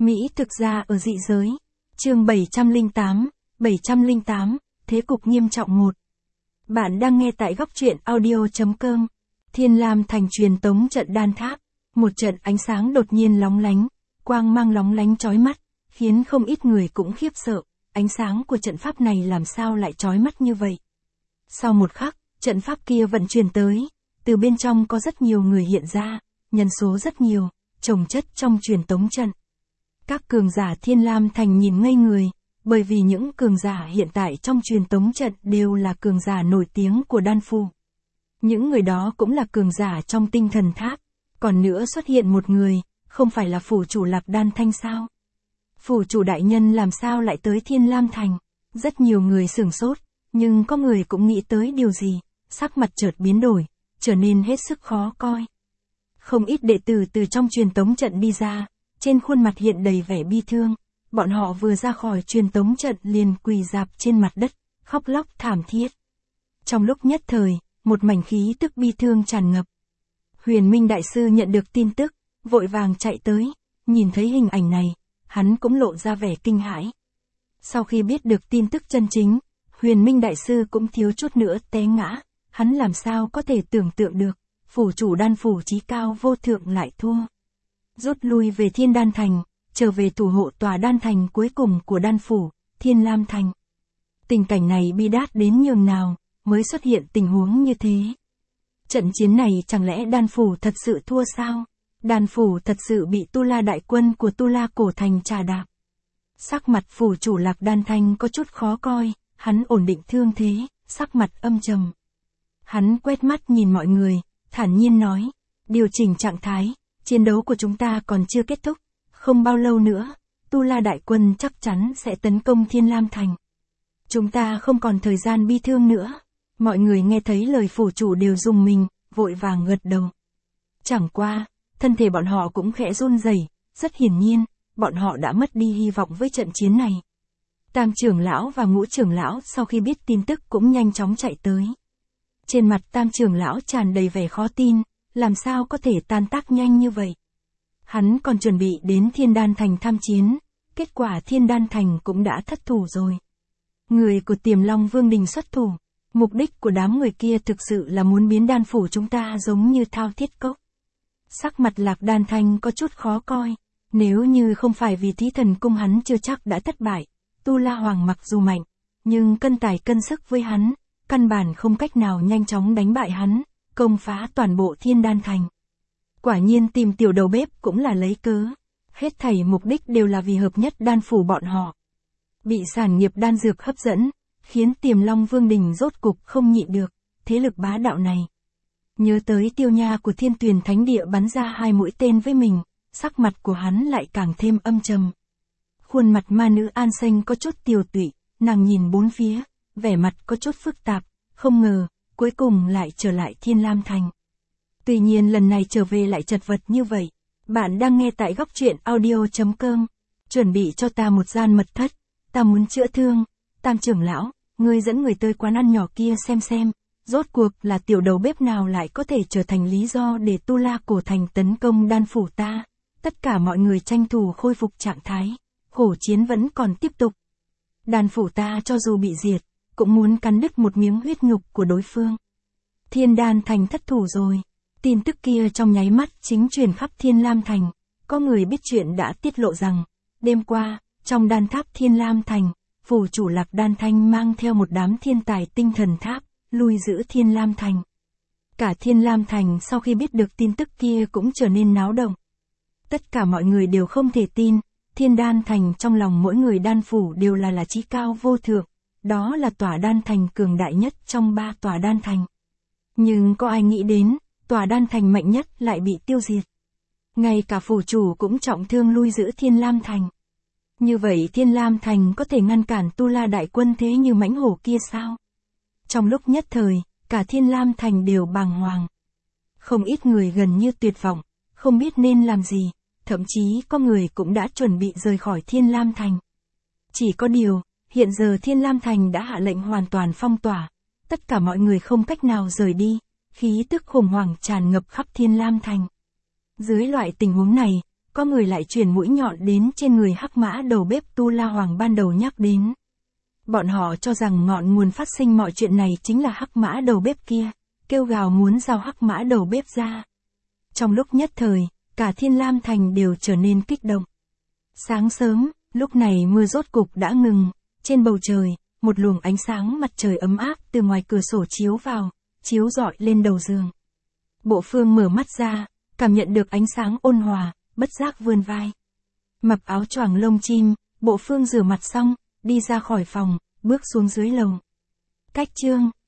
Mỹ thực ra ở dị giới. Chương 708, thế cục nghiêm trọng 1. Bạn đang nghe tại góc truyện audio.com. Thiên Lam Thành truyền tống trận đan tháp. Một trận ánh sáng đột nhiên lóng lánh, quang mang lóng lánh chói mắt, khiến không ít người cũng khiếp sợ. Ánh sáng của trận pháp này làm sao lại chói mắt như vậy? Sau một khắc, trận pháp kia vận chuyển tới, từ bên trong có rất nhiều người hiện ra, nhân số rất nhiều, chồng chất trong truyền tống trận. Các cường giả Thiên Lam Thành nhìn ngây người, bởi vì những cường giả hiện tại trong truyền tống trận đều là cường giả nổi tiếng của đan phủ. Những người đó cũng là cường giả trong tinh thần tháp, còn nữa xuất hiện một người, không phải là phủ chủ Lạc Đan Thanh sao? Phủ chủ đại nhân làm sao lại tới Thiên Lam Thành? Rất nhiều người sửng sốt, nhưng có người cũng nghĩ tới điều gì, sắc mặt chợt biến đổi, trở nên hết sức khó coi. Không ít đệ tử từ trong truyền tống trận đi ra, trên khuôn mặt hiện đầy vẻ bi thương, bọn họ vừa ra khỏi truyền tống trận liền quỳ rạp trên mặt đất, khóc lóc thảm thiết. Trong lúc nhất thời, một mảnh khí tức bi thương tràn ngập. Huyền Minh Đại Sư nhận được tin tức, vội vàng chạy tới, nhìn thấy hình ảnh này, hắn cũng lộ ra vẻ kinh hãi. Sau khi biết được tin tức chân chính, Huyền Minh Đại Sư cũng thiếu chút nữa té ngã, hắn làm sao có thể tưởng tượng được, phủ chủ đan phủ chí cao vô thượng lại thua. Rút lui về Thiên Đan Thành, trở về thủ hộ tòa đan thành cuối cùng của đan phủ, Thiên Lam Thành. Tình cảnh này bi đát đến nhường nào, mới xuất hiện tình huống như thế. Trận chiến này chẳng lẽ đan phủ thật sự thua sao? Đan phủ thật sự bị Tu La đại quân của Tu La cổ thành trà đạp. Sắc mặt phủ chủ Lạc Đan Thanh có chút khó coi, hắn ổn định thương thế, sắc mặt âm trầm. Hắn quét mắt nhìn mọi người, thản nhiên nói, điều chỉnh trạng thái, chiến đấu của chúng ta còn chưa kết thúc, không bao lâu nữa, Tu La đại quân chắc chắn sẽ tấn công Thiên Lam Thành. Chúng ta không còn thời gian bi thương nữa. Mọi người nghe thấy lời phủ chủ đều rùng mình, vội vàng gật đầu. Chẳng qua, thân thể bọn họ cũng khẽ run rẩy, rất hiển nhiên, bọn họ đã mất đi hy vọng với trận chiến này. Tam trưởng lão và ngũ trưởng lão sau khi biết tin tức cũng nhanh chóng chạy tới. Trên mặt tam trưởng lão tràn đầy vẻ khó tin, làm sao có thể tan tác nhanh như vậy. Hắn còn chuẩn bị đến Thiên Đan Thành tham chiến, kết quả Thiên Đan Thành cũng đã thất thủ rồi. Người của Tiềm Long Vương Đình xuất thủ, mục đích của đám người kia thực sự là muốn biến đan phủ chúng ta giống như thao thiết cốc. Sắc mặt Lạc Đan Thanh có chút khó coi, nếu như không phải vì Thí Thần Cung hắn chưa chắc đã thất bại, Tu La Hoàng mặc dù mạnh, nhưng cân tài cân sức với hắn, căn bản không cách nào nhanh chóng đánh bại hắn, công phá toàn bộ Thiên Đan Thành. Quả nhiên tìm tiểu đầu bếp cũng là lấy cớ, hết thảy mục đích đều là vì hợp nhất đan phủ bọn họ. Bị sản nghiệp đan dược hấp dẫn, khiến Tiềm Long Vương Đình rốt cục không nhịn được, thế lực bá đạo này. Nhớ tới tiêu nha của Thiên Tuyền Thánh Địa bắn ra 2 mũi tên với mình, sắc mặt của hắn lại càng thêm âm trầm. Khuôn mặt ma nữ An Xanh có chút tiều tụy, nàng nhìn bốn phía, vẻ mặt có chút phức tạp, không ngờ, cuối cùng lại trở lại Thiên Lam Thành. Tuy nhiên lần này trở về lại chật vật như vậy. Bạn đang nghe tại góc truyện audio.com. Chuẩn bị cho ta một gian mật thất, ta muốn chữa thương. Tam trưởng lão, ngươi dẫn người tới quán ăn nhỏ kia xem, rốt cuộc là tiểu đầu bếp nào lại có thể trở thành lý do để Tu La cổ thành tấn công đan phủ ta. Tất cả mọi người tranh thủ khôi phục trạng thái, khổ chiến vẫn còn tiếp tục. Đan phủ ta cho dù bị diệt, cũng muốn cắn đứt một miếng huyết nhục của đối phương. Thiên Đan Thành thất thủ rồi. Tin tức kia trong nháy mắt chính truyền khắp Thiên Lam Thành. Có người biết chuyện đã tiết lộ rằng, đêm qua, trong đan tháp Thiên Lam Thành, phủ chủ Lạc Đan Thanh mang theo một đám thiên tài tinh thần tháp, lui giữ Thiên Lam Thành. Cả Thiên Lam Thành sau khi biết được tin tức kia cũng trở nên náo động. Tất cả mọi người đều không thể tin, Thiên Đan Thành trong lòng mỗi người đan phủ đều là chí cao vô thượng, đó là tòa đan thành cường đại nhất trong 3 tòa đan thành. Nhưng có ai nghĩ đến, tòa đan thành mạnh nhất lại bị tiêu diệt. Ngay cả phủ chủ cũng trọng thương lui giữ Thiên Lam Thành. Như vậy Thiên Lam Thành có thể ngăn cản Tu La đại quân thế như mãnh hổ kia sao? Trong lúc nhất thời, cả Thiên Lam Thành đều bàng hoàng. Không ít người gần như tuyệt vọng, không biết nên làm gì, thậm chí có người cũng đã chuẩn bị rời khỏi Thiên Lam Thành. Chỉ có điều, hiện giờ Thiên Lam Thành đã hạ lệnh hoàn toàn phong tỏa, tất cả mọi người không cách nào rời đi, khí tức khủng hoảng tràn ngập khắp Thiên Lam Thành. Dưới loại tình huống này, có người lại chuyển mũi nhọn đến trên người hắc mã đầu bếp Tu La Hoàng ban đầu nhắc đến. Bọn họ cho rằng ngọn nguồn phát sinh mọi chuyện này chính là hắc mã đầu bếp kia, kêu gào muốn giao hắc mã đầu bếp ra. Trong lúc nhất thời, cả Thiên Lam Thành đều trở nên kích động. Sáng sớm, lúc này mưa rốt cục đã ngừng, trên bầu trời, một luồng ánh sáng mặt trời ấm áp từ ngoài cửa sổ chiếu vào, chiếu rọi lên đầu giường. Bộ Phương mở mắt ra, cảm nhận được ánh sáng ôn hòa, bất giác vươn vai. Mặc áo choàng lông chim, Bộ Phương rửa mặt xong, đi ra khỏi phòng, bước xuống dưới lầu. Cách chương